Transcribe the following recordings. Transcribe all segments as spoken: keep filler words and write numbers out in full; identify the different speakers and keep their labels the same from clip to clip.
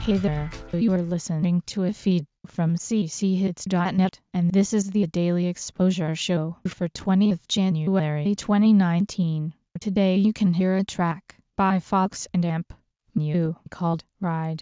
Speaker 1: Hey there, you are listening to a feed from c c hits dot net, and this is the Daily Exposure Show for twentieth January twenty nineteen. Today you can hear a track by Fox and Amp, Mew, called Ride.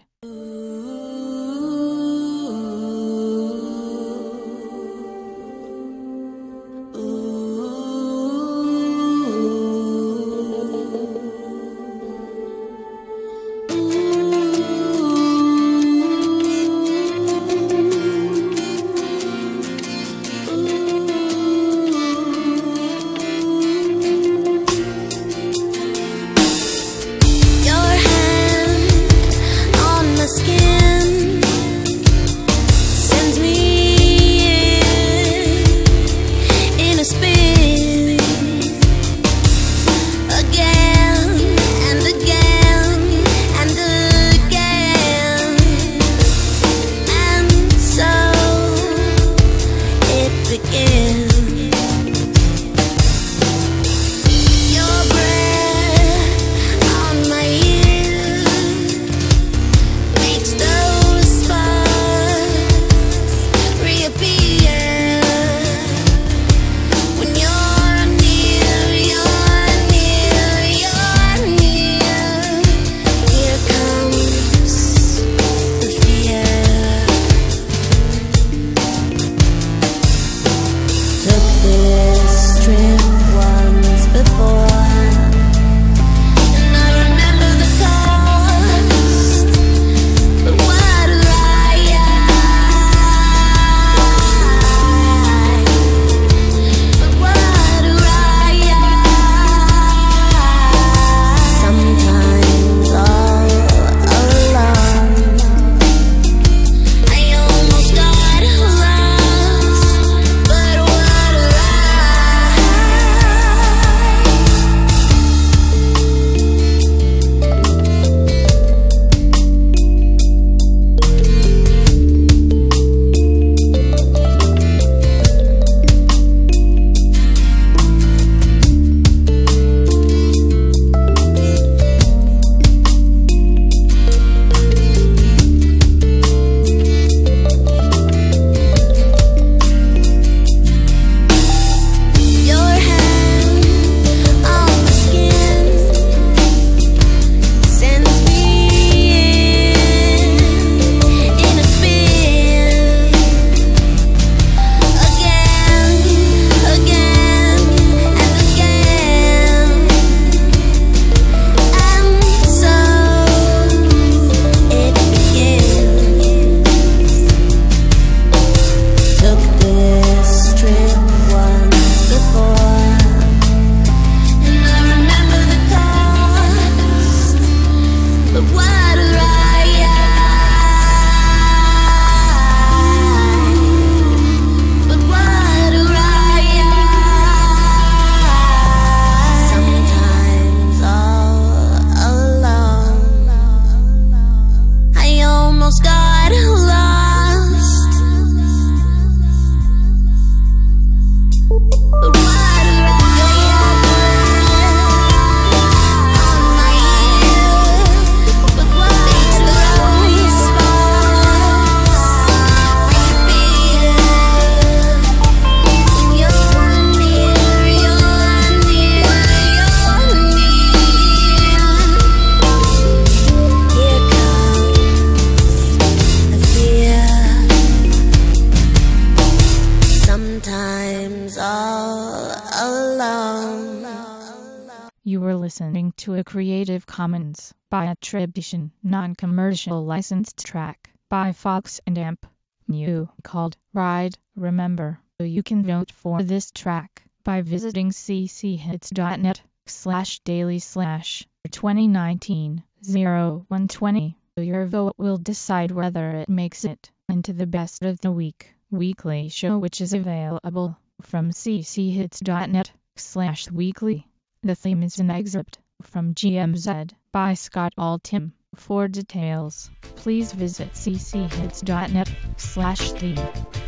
Speaker 1: You were listening to a Creative Commons by attribution, non-commercial licensed track by Fox and Amp, Mew, called Ride. Remember, you can vote for this track by visiting c c hits dot net slash daily slash twenty nineteen oh one twenty. Your vote will decide whether it makes it into the Best of the Week weekly show, which is available from c c hits dot net slash weekly. The theme is an excerpt from G M Z by Scott Altham. For details, please visit c c hits dot net slash theme.